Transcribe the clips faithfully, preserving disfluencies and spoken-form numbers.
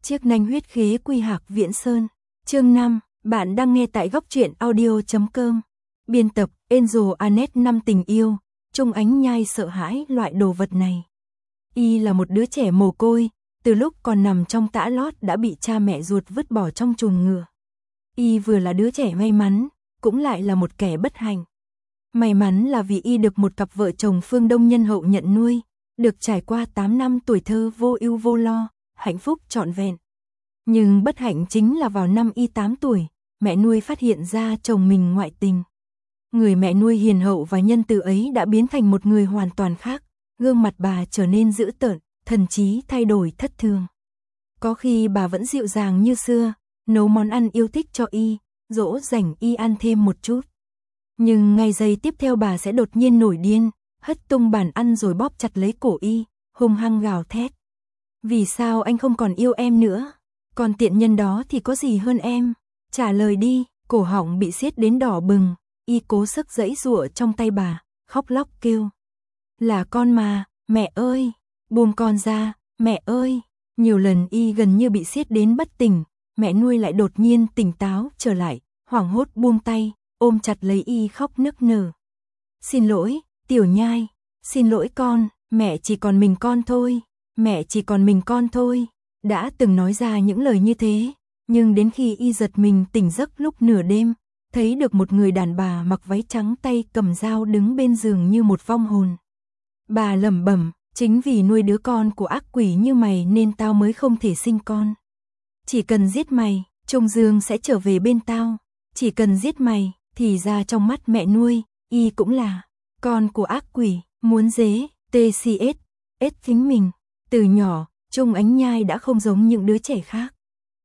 Chiếc nanh huyết khế quy hạc Viễn Sơn. Chương năm, bạn đang nghe tại góc truyện audio chấm com. Biên tập Angel Anet. Năm tình yêu, Trung Ánh Nhai sợ hãi loại đồ vật này. Y là một đứa trẻ mồ côi, từ lúc còn nằm trong tã lót đã bị cha mẹ ruột vứt bỏ trong chuồng ngựa. Y vừa là đứa trẻ may mắn, cũng lại là một kẻ bất hạnh. May mắn là vì Y được một cặp vợ chồng phương Đông nhân hậu nhận nuôi, được trải qua tám năm tuổi thơ vô ưu vô lo, hạnh phúc trọn vẹn. Nhưng bất hạnh chính là vào năm Y tám tuổi, mẹ nuôi phát hiện ra chồng mình ngoại tình. Người mẹ nuôi hiền hậu và nhân từ ấy đã biến thành một người hoàn toàn khác, gương mặt bà trở nên dữ tợn, thần trí thay đổi thất thường. Có khi bà vẫn dịu dàng như xưa, nấu món ăn yêu thích cho Y, dỗ dành Y ăn thêm một chút. Nhưng ngay giây tiếp theo bà sẽ đột nhiên nổi điên, hất tung bàn ăn rồi bóp chặt lấy cổ Y, hung hăng gào thét. Vì sao anh không còn yêu em nữa? Còn tiện nhân đó thì có gì hơn em? Trả lời đi. Cổ họng bị siết đến đỏ bừng, Y cố sức giãy giụa trong tay bà, khóc lóc kêu. Là con mà, mẹ ơi, buông con ra, mẹ ơi. Nhiều lần Y gần như bị siết đến bất tỉnh, mẹ nuôi lại đột nhiên tỉnh táo trở lại, hoảng hốt buông tay, ôm chặt lấy Y khóc nức nở. Xin lỗi, Tiểu Nhai, xin lỗi con, mẹ chỉ còn mình con thôi, mẹ chỉ còn mình con thôi. Đã từng nói ra những lời như thế, nhưng đến khi Y giật mình tỉnh giấc lúc nửa đêm, thấy được một người đàn bà mặc váy trắng tay cầm dao đứng bên giường như một vong hồn. Bà lẩm bẩm, chính vì nuôi đứa con của ác quỷ như mày nên tao mới không thể sinh con. Chỉ cần giết mày, Trung Dương sẽ trở về bên tao. Chỉ cần giết mày, thì ra trong mắt mẹ nuôi, Y cũng là con của ác quỷ, muốn dế, tê xê ét, ét chính mình. Từ nhỏ, Trung Ánh Nhai đã không giống những đứa trẻ khác.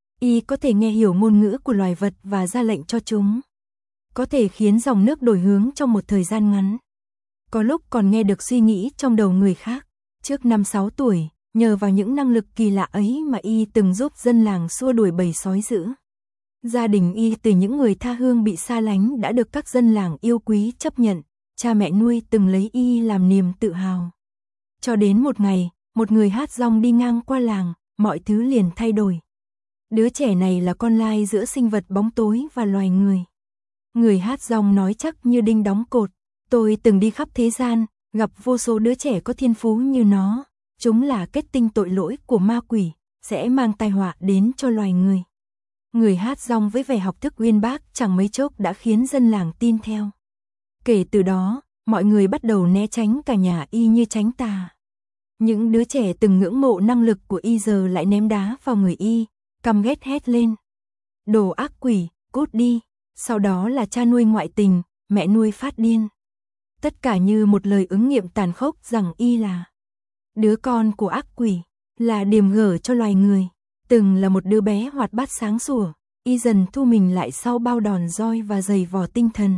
Y có thể nghe hiểu ngôn ngữ của loài vật và ra lệnh cho chúng. Có thể khiến dòng nước đổi hướng trong một thời gian ngắn. Có lúc còn nghe được suy nghĩ trong đầu người khác. Trước năm sáu tuổi, nhờ vào những năng lực kỳ lạ ấy mà Y từng giúp dân làng xua đuổi bầy sói dữ. Gia đình Y từ những người tha hương bị xa lánh đã được các dân làng yêu quý chấp nhận. Cha mẹ nuôi từng lấy Y làm niềm tự hào. Cho đến một ngày, một người hát rong đi ngang qua làng, mọi thứ liền thay đổi. Đứa trẻ này là con lai giữa sinh vật bóng tối và loài người. Người hát rong nói chắc như đinh đóng cột. Tôi từng đi khắp thế gian, gặp vô số đứa trẻ có thiên phú như nó. Chúng là kết tinh tội lỗi của ma quỷ, sẽ mang tai họa đến cho loài người. Người hát rong với vẻ học thức uyên bác chẳng mấy chốc đã khiến dân làng tin theo. Kể từ đó, mọi người bắt đầu né tránh cả nhà Y như tránh tà. Những đứa trẻ từng ngưỡng mộ năng lực của Y giờ lại ném đá vào người Y, căm ghét hét lên. Đồ ác quỷ, cút đi. Sau đó là cha nuôi ngoại tình, mẹ nuôi phát điên. Tất cả như một lời ứng nghiệm tàn khốc rằng Y là đứa con của ác quỷ, là điềm gở cho loài người. Từng là một đứa bé hoạt bát sáng sủa, Y dần thu mình lại sau bao đòn roi và giày vò tinh thần.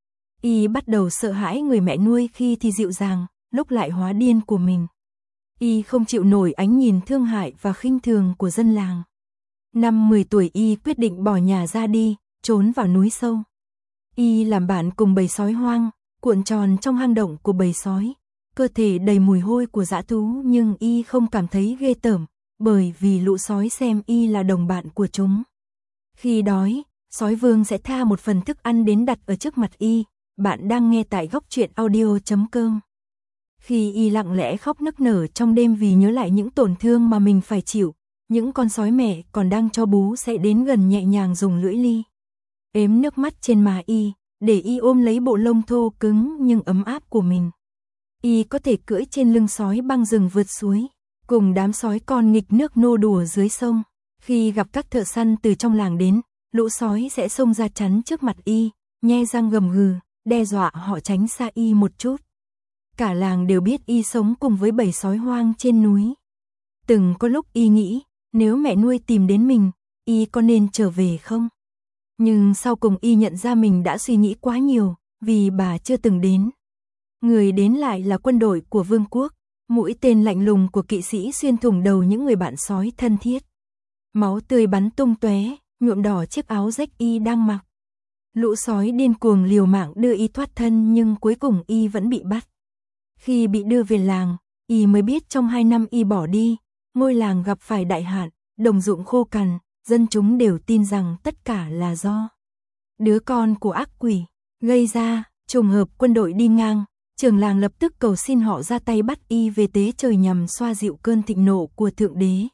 Y bắt đầu sợ hãi người mẹ nuôi khi thì dịu dàng, lúc lại hóa điên của mình. Y không chịu nổi ánh nhìn thương hại và khinh thường của dân làng. Năm mười tuổi Y quyết định bỏ nhà ra đi, trốn vào núi sâu. Y làm bạn cùng bầy sói hoang, cuộn tròn trong hang động của bầy sói. Cơ thể đầy mùi hôi của dã thú nhưng Y không cảm thấy ghê tởm, bởi vì lũ sói xem Y là đồng bạn của chúng. Khi đói, sói vương sẽ tha một phần thức ăn đến đặt ở trước mặt Y. Bạn đang nghe tại góc truyện audio chấm com. Khi Y lặng lẽ khóc nức nở trong đêm vì nhớ lại những tổn thương mà mình phải chịu, những con sói mẹ còn đang cho bú sẽ đến gần nhẹ nhàng dùng lưỡi li ếm nước mắt trên má Y, để Y ôm lấy bộ lông thô cứng nhưng ấm áp của mình. Y có thể cưỡi trên lưng sói băng rừng vượt suối, cùng đám sói con nghịch nước nô đùa dưới sông. Khi gặp các thợ săn từ trong làng đến, lũ sói sẽ xông ra chắn trước mặt Y, nhe răng gầm gừ, đe dọa họ tránh xa Y một chút. Cả làng đều biết Y sống cùng với bầy sói hoang trên núi. Từng có lúc Y nghĩ, nếu mẹ nuôi tìm đến mình, Y có nên trở về không? Nhưng sau cùng Y nhận ra mình đã suy nghĩ quá nhiều, vì bà chưa từng đến. Người đến lại là quân đội của vương quốc, mũi tên lạnh lùng của kỵ sĩ xuyên thủng đầu những người bạn sói thân thiết. Máu tươi bắn tung tóe, nhuộm đỏ chiếc áo rách Y đang mặc. Lũ sói điên cuồng liều mạng đưa Y thoát thân nhưng cuối cùng Y vẫn bị bắt. Khi bị đưa về làng, Y mới biết trong hai năm Y bỏ đi, ngôi làng gặp phải đại hạn, đồng ruộng khô cằn, dân chúng đều tin rằng tất cả là do đứa con của ác quỷ gây ra. Trùng hợp quân đội đi ngang, trưởng làng lập tức cầu xin họ ra tay bắt y về tế trời nhằm xoa dịu cơn thịnh nộ của Thượng Đế.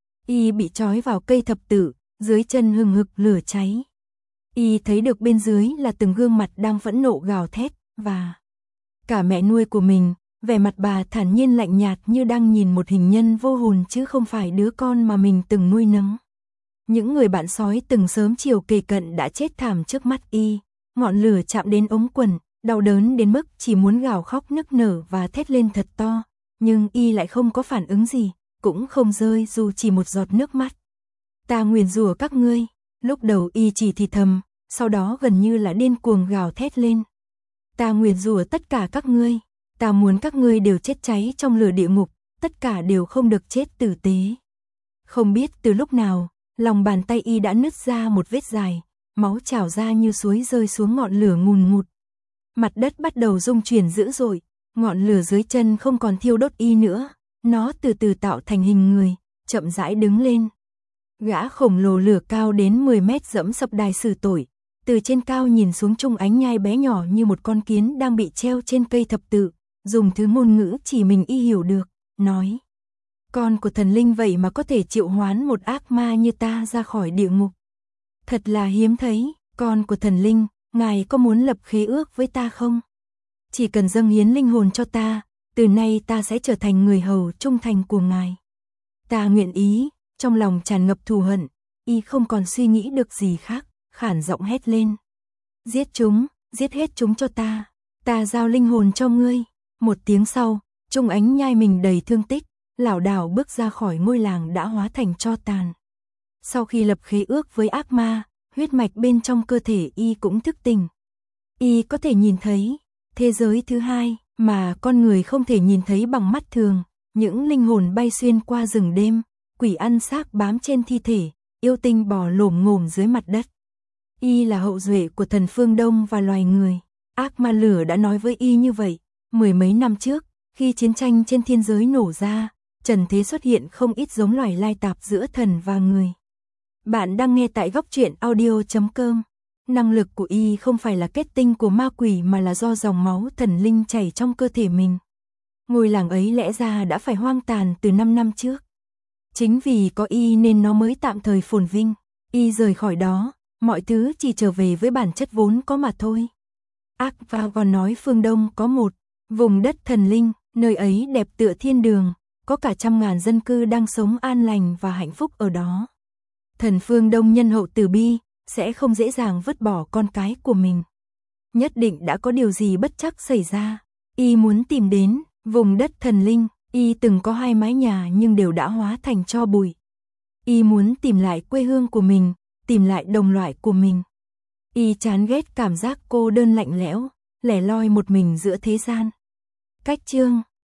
Y bị trói vào cây thập tự, dưới chân hừng hực lửa cháy. Y thấy được bên dưới là từng gương mặt đang phẫn nộ gào thét, và cả mẹ nuôi của mình, vẻ mặt bà thản nhiên lạnh nhạt như đang nhìn một hình nhân vô hồn chứ không phải đứa con mà mình từng nuôi nấng. Những người bạn sói từng sớm chiều kề cận đã chết thảm trước mắt y, ngọn lửa chạm đến ống quần, đau đớn đến mức chỉ muốn gào khóc nức nở và thét lên thật to, nhưng y lại không có phản ứng gì, cũng không rơi dù chỉ một giọt nước mắt. Ta nguyền rủa các ngươi, lúc đầu y chỉ thì thầm, sau đó gần như là điên cuồng gào thét lên. Ta nguyền rủa tất cả các ngươi, ta muốn các ngươi đều chết cháy trong lửa địa ngục, tất cả đều không được chết tử tế. Không biết từ lúc nào, lòng bàn tay y đã nứt ra một vết dài, máu trào ra như suối rơi xuống ngọn lửa ngùn ngụt. Mặt đất bắt đầu rung chuyển dữ dội, ngọn lửa dưới chân không còn thiêu đốt y nữa, nó từ từ tạo thành hình người, chậm rãi đứng lên. Gã khổng lồ lửa cao đến mười mét dẫm sập đài xử tội, từ trên cao nhìn xuống Trung Ánh Nhai bé nhỏ như một con kiến đang bị treo trên cây thập tự, dùng thứ ngôn ngữ chỉ mình y hiểu được, nói: con của thần linh vậy mà có thể triệu hoán một ác ma như ta ra khỏi địa ngục. Thật là hiếm thấy, con của thần linh, ngài có muốn lập khế ước với ta không? Chỉ cần dâng hiến linh hồn cho ta, từ nay ta sẽ trở thành người hầu trung thành của ngài. Ta nguyện ý. Trong lòng tràn ngập thù hận, y không còn suy nghĩ được gì khác, khản giọng hét lên: giết chúng, giết hết chúng cho ta, ta giao linh hồn cho ngươi. Một tiếng sau, Trung Ánh Nhai mình đầy thương tích, lảo đảo bước ra khỏi ngôi làng đã hóa thành tro tàn. Sau khi lập khế ước với ác ma, huyết mạch bên trong cơ thể y cũng thức tỉnh. Y có thể nhìn thấy thế giới thứ hai mà con người không thể nhìn thấy bằng mắt thường, những linh hồn bay xuyên qua rừng đêm, quỷ ăn xác bám trên thi thể, yêu tinh bò lổm ngổm dưới mặt đất. Y là hậu duệ của thần phương Đông và loài người. Ác ma lửa đã nói với y như vậy. Mười mấy năm trước, khi chiến tranh trên thiên giới nổ ra, trần thế xuất hiện không ít giống loài lai tạp giữa thần và người. Bạn đang nghe tại góc truyện audio chấm com. Năng lực của y không phải là kết tinh của ma quỷ mà là do dòng máu thần linh chảy trong cơ thể mình. Ngôi làng ấy lẽ ra đã phải hoang tàn từ năm năm trước. Chính vì có y nên nó mới tạm thời phồn vinh. Y rời khỏi đó, mọi thứ chỉ trở về với bản chất vốn có mà thôi. Ác và còn nói phương Đông có một vùng đất thần linh, nơi ấy đẹp tựa thiên đường, có cả trăm ngàn dân cư đang sống an lành và hạnh phúc ở đó. Thần phương Đông nhân hậu từ bi, sẽ không dễ dàng vứt bỏ con cái của mình. Nhất định đã có điều gì bất trắc xảy ra. Y muốn tìm đến vùng đất thần linh. Y từng có hai mái nhà nhưng đều đã hóa thành tro bụi. Y muốn tìm lại quê hương của mình, tìm lại đồng loại của mình. Y chán ghét cảm giác cô đơn lạnh lẽo, lẻ loi một mình giữa thế gian. Cách chương